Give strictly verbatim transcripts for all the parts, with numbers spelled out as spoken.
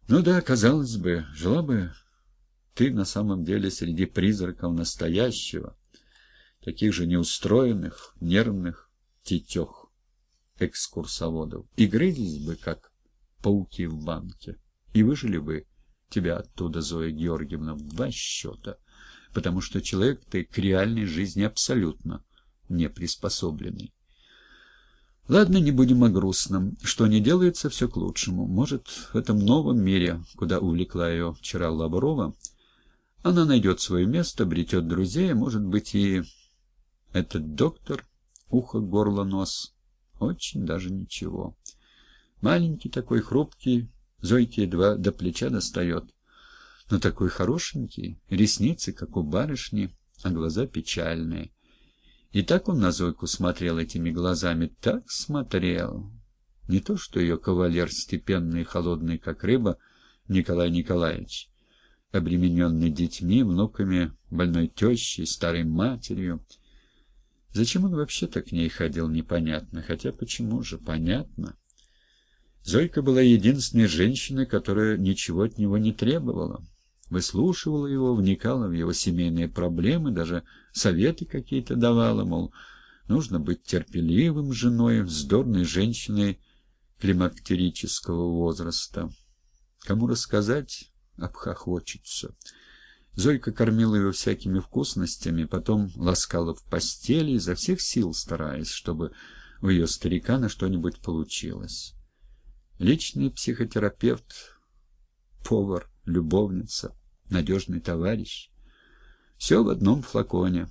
Ну да, казалось бы, жила бы ты на самом деле среди призраков настоящего, таких же неустроенных, нервных тетёх, экскурсоводов, и грызлись бы, как пауки в банке, и выжили бы тебя оттуда, Зоя Георгиевна, в два счета, потому что человек ты к реальной жизни абсолютно не приспособленный. Ладно, не будем о грустном. Что не делается, все к лучшему. Может, в этом новом мире, куда увлекла ее вчера Лаврова, она найдет свое место, обретет друзей, может быть, и этот доктор, ухо, горло, нос, очень даже ничего. Маленький такой, хрупкий, Зойке едва до плеча достает, но такой хорошенький, ресницы, как у барышни, а глаза печальные. И так он на Зойку смотрел этими глазами, так смотрел. Не то что ее кавалер, степенный и холодный, как рыба, Николай Николаевич, обремененный детьми, внуками, больной тещей, старой матерью. Зачем он вообще-то к ней ходил, непонятно, хотя почему же, понятно. Зойка была единственной женщиной, которая ничего от него не требовала. Выслушивала его, вникала в его семейные проблемы, даже советы какие-то давала, мол, нужно быть терпеливым женой, вздорной женщиной климактерического возраста. Кому рассказать, обхохочется. Зойка кормила его всякими вкусностями, потом ласкала в постели, изо всех сил стараясь, чтобы у ее старика на что-нибудь получилось. Личный психотерапевт, повар, любовница, надежный товарищ. Все в одном флаконе.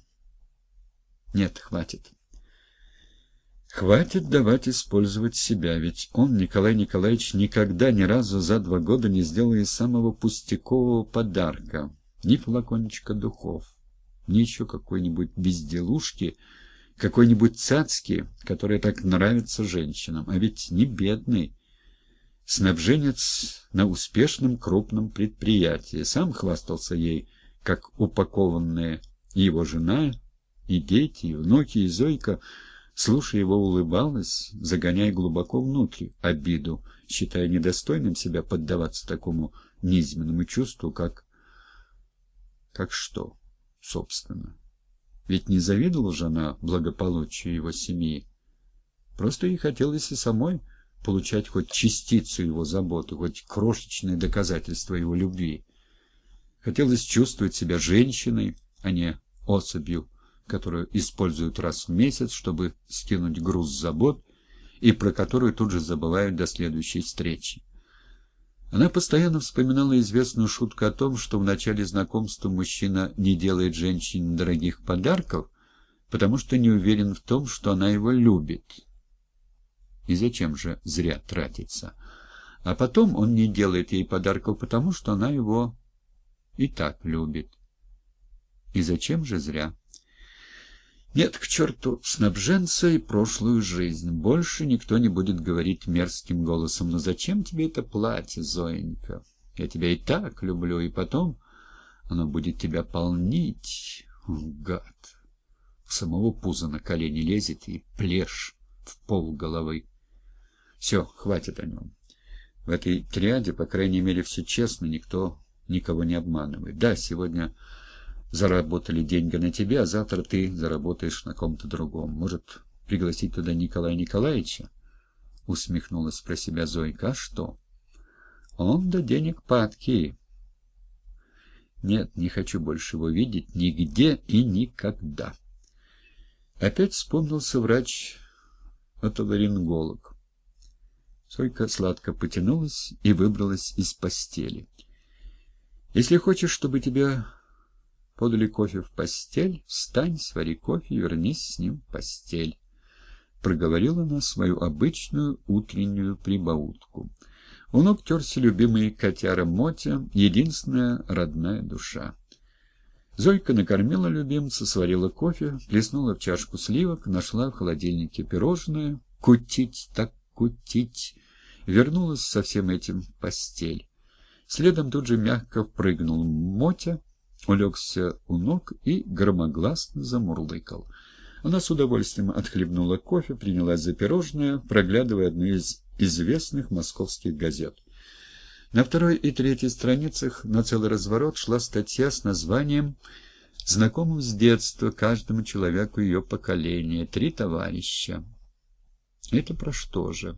Нет, хватит. Хватит давать использовать себя, ведь он, Николай Николаевич, никогда ни разу за два года не сделал ей самого пустякового подарка. Ни флакончика духов, ни еще какой-нибудь безделушки, какой-нибудь цацки, которая так нравится женщинам. А ведь не бедный. Снабженец на успешном крупном предприятии. Сам хвастался ей, как упакованная его жена, и дети, и внуки, и Зойка, слушая его, улыбалась, загоняя глубоко внутрь обиду, считая недостойным себя поддаваться такому низменному чувству, как... Как что, собственно? Ведь не завидовала жена благополучию его семьи. Просто ей хотелось и самой получать хоть частицу его заботы, хоть крошечное доказательство его любви. Хотелось чувствовать себя женщиной, а не особью, которую используют раз в месяц, чтобы скинуть груз забот, и про которую тут же забывают до следующей встречи. Она постоянно вспоминала известную шутку о том, что в начале знакомства мужчина не делает женщине дорогих подарков, потому что не уверен в том, что она его любит. И зачем же зря тратиться? А потом он не делает ей подарков, потому что она его и так любит. И зачем же зря? Нет, к черту снабженца и прошлую жизнь. Больше никто не будет говорить мерзким голосом: «Ну зачем тебе это платье, Зоенька? Я тебя и так люблю, и потом оно будет тебя полнить». О, гад! В самого пуза на колени лезет и плешь в пол головы. Все, хватит о нем. В этой триаде, по крайней мере, все честно, никто никого не обманывает. Да, сегодня заработали деньги на тебе, а завтра ты заработаешь на ком-то другом. Может, пригласить туда Николая Николаевича? Усмехнулась про себя Зойка. А что? Он до денег падкий. Нет, не хочу больше его видеть нигде и никогда. Опять вспомнился врач-отоларинголог. Зойка сладко потянулась и выбралась из постели. Если хочешь, чтобы тебе подали кофе в постель, встань, свари кофе и вернись с ним в постель. Проговорила она свою обычную утреннюю прибаутку. У ног терся любимый котяра Мотя, единственная родная душа. Зойка накормила любимца, сварила кофе, плеснула в чашку сливок, нашла в холодильнике пирожное, кутить так кутить, вернулась со всем этим в постель. Следом тут же мягко впрыгнул Мотя, улегся у ног и громогласно замурлыкал. Она с удовольствием отхлебнула кофе, принялась за пирожное, проглядывая одну из известных московских газет. На второй и третьей страницах на целый разворот шла статья с названием «Знакомым с детства каждому человеку ее поколения. Три товарища». Это про что же?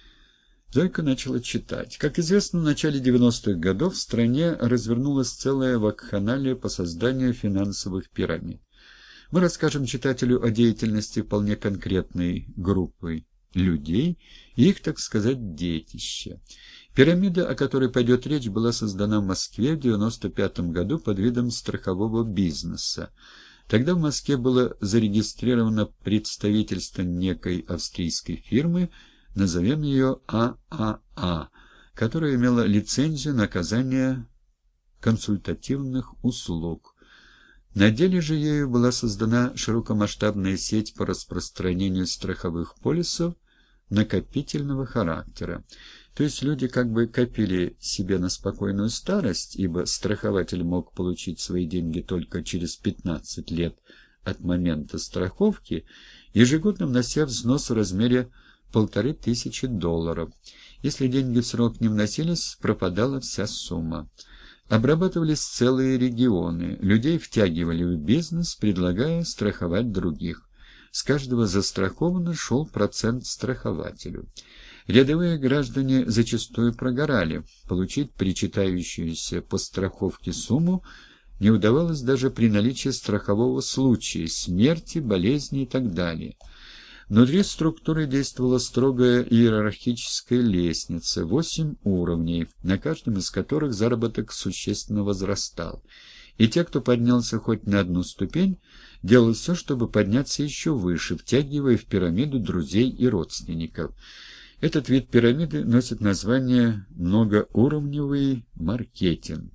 Зойка начала читать. Как известно, в начале девяностых годов в стране развернулась целая вакханалия по созданию финансовых пирамид. Мы расскажем читателю о деятельности вполне конкретной группы людей и их, так сказать, детища. Пирамида, о которой пойдет речь, была создана в Москве в девяносто пятом году под видом страхового бизнеса. Тогда в Москве было зарегистрировано представительство некой австрийской фирмы, назовем ее А А А, которая имела лицензию на оказание консультативных услуг. На деле же ею была создана широкомасштабная сеть по распространению страховых полисов накопительного характера. То есть люди как бы копили себе на спокойную старость, ибо страхователь мог получить свои деньги только через пятнадцать лет от момента страховки, ежегодно внося взнос в размере полторы тысячи долларов. Если деньги в срок не вносились, пропадала вся сумма. Обрабатывались целые регионы, людей втягивали в бизнес, предлагая страховать других. С каждого застрахованного шел процент страхователю. Рядовые граждане зачастую прогорали. Получить причитающуюся по страховке сумму не удавалось даже при наличии страхового случая, смерти, болезни и так далее. Внутри структуры действовала строгая иерархическая лестница, восемь уровней, на каждом из которых заработок существенно возрастал. И те, кто поднялся хоть на одну ступень, делали все, чтобы подняться еще выше, втягивая в пирамиду друзей и родственников. Этот вид пирамиды носит название многоуровневый маркетинг.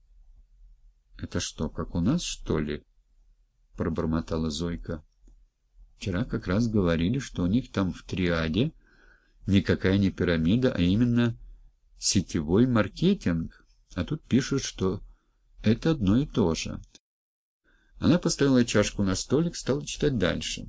«Это что, как у нас, что ли?» — пробормотала Зойка. «Вчера как раз говорили, что у них там в триаде никакая не пирамида, а именно сетевой маркетинг. А тут пишут, что это одно и то же». Она поставила чашку на столик, стала читать дальше.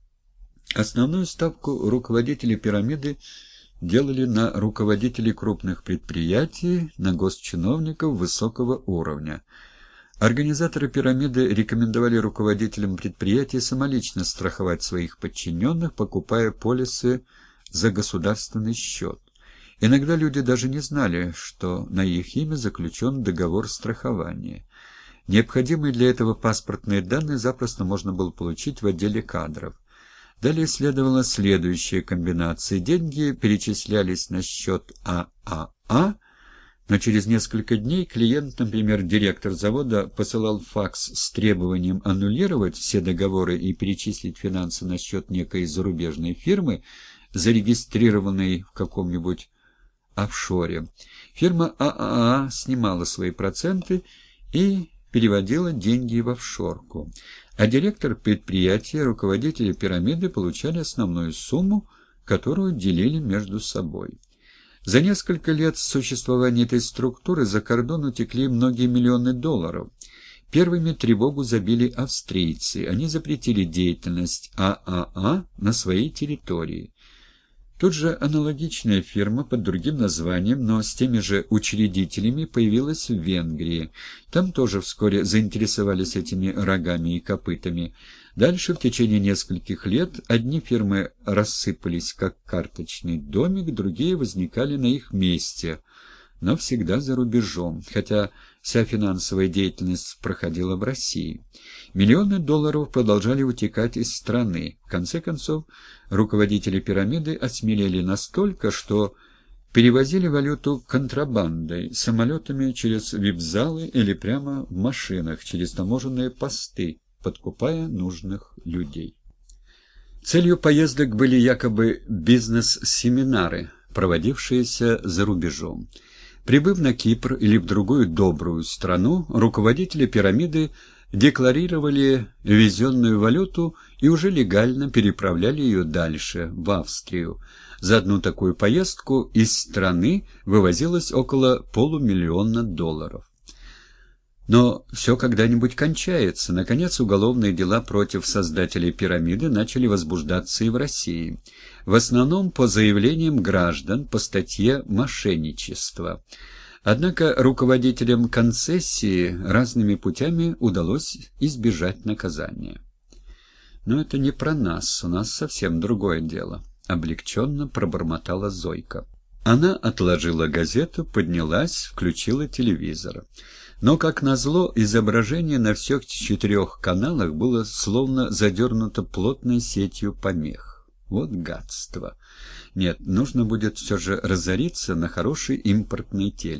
Основную ставку руководители пирамиды делали на руководителей крупных предприятий, на госчиновников высокого уровня. Организаторы пирамиды рекомендовали руководителям предприятий самолично страховать своих подчиненных, покупая полисы за государственный счет. Иногда люди даже не знали, что на их имя заключен договор страхования. Необходимые для этого паспортные данные запросто можно было получить в отделе кадров. Далее следовала следующая комбинация. Деньги перечислялись на счет А А А, но через несколько дней клиент, например, директор завода, посылал факс с требованием аннулировать все договоры и перечислить финансы на счет некой зарубежной фирмы, зарегистрированной в каком-нибудь офшоре. Фирма А А А снимала свои проценты и переводила деньги в офшорку. А директор предприятия, руководители пирамиды получали основную сумму, которую делили между собой. За несколько лет существования этой структуры за кордон утекли многие миллионы долларов. Первыми тревогу забили австрийцы. Они запретили деятельность А А А на своей территории. Тут же аналогичная фирма под другим названием, но с теми же учредителями, появилась в Венгрии. Там тоже вскоре заинтересовались этими рогами и копытами. Дальше в течение нескольких лет одни фирмы рассыпались как карточный домик, другие возникали на их месте, но всегда за рубежом, хотя вся финансовая деятельность проходила в России. Миллионы долларов продолжали утекать из страны. В конце концов, руководители пирамиды осмелели настолько, что перевозили валюту контрабандой, самолетами через вип-залы или прямо в машинах через таможенные посты, подкупая нужных людей. Целью поездок были якобы бизнес-семинары, проводившиеся за рубежом. Прибыв на Кипр или в другую добрую страну, руководители пирамиды декларировали ввезенную валюту и уже легально переправляли ее дальше, в Австрию. За одну такую поездку из страны вывозилось около полумиллиона долларов. Но все когда-нибудь кончается. Наконец, уголовные дела против создателей пирамиды начали возбуждаться и в России. в основном по заявлениям граждан по статье «Мошенничество». Однако руководителям концессии разными путями удалось избежать наказания. «Но это не про нас, у нас совсем другое дело», — облегченно пробормотала Зойка. Она отложила газету, поднялась, включила телевизор. Но, как назло, изображение на всех четырех каналах было словно задернуто плотной сетью помех. Вот гадство! Нет, нужно будет все же разориться на хороший импортный телек.